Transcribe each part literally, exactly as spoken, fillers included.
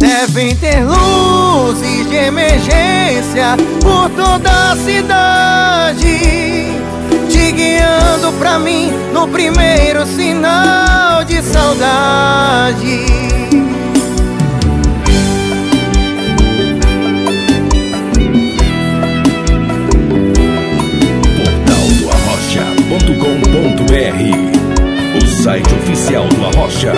Devem ter luzes de emergência por toda a cidade, te guiando pra mim no primeiro sinal de saudade. Portal do Arrocha ponto com ponto br, o site oficial do Arrocha.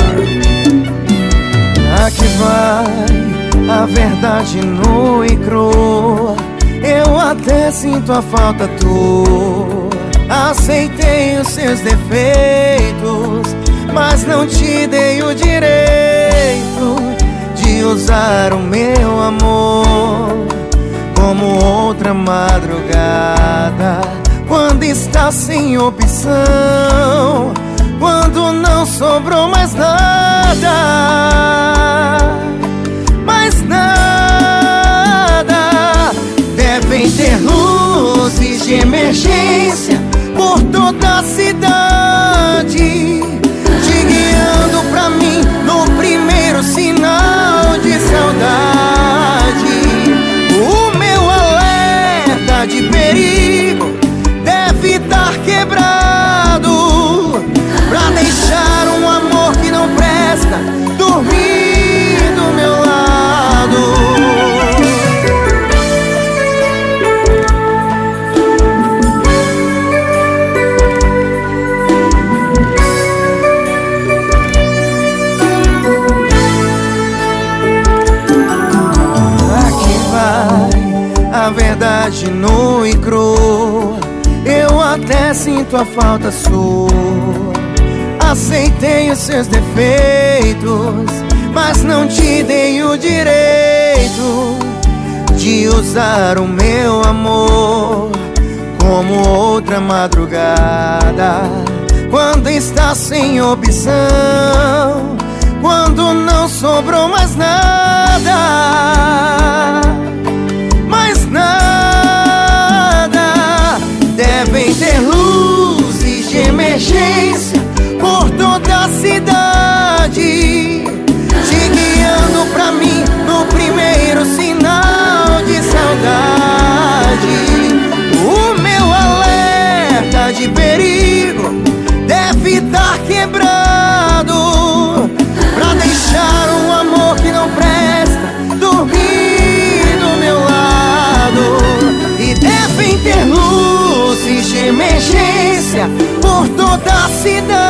Aqui vai a verdade nua e crua, eu até sinto a falta tua. Aceitei os seus defeitos, mas não te dei o direito de usar o meu amor como outra madrugada. Quando está sem opção, quando não sobrou mais nada, mais nada. Devem ter luzes de emergência por toda a cidade, te guiando pra mim no primeiro sinal de saudade. O meu alerta de perigo deve estar quebrado pra deixar um amor que não presta dormir do meu lado. Aqui vai a verdade nua e crua, eu até sinto a falta sua. Aceitei os seus defeitos, mas não te dei o direito de usar o meu amor como outra madrugada. Quando está sem opção, quando não sobrou mais nada, mais nada. Devem ter luzes de emergência por toda a cidade, te guiando pra mim no primeiro sinal de saudade. O meu alerta de perigo deve estar quebrado pra deixar um amor que não presta dormir do meu lado. E devem ter luzes de emergência por toda a cidade,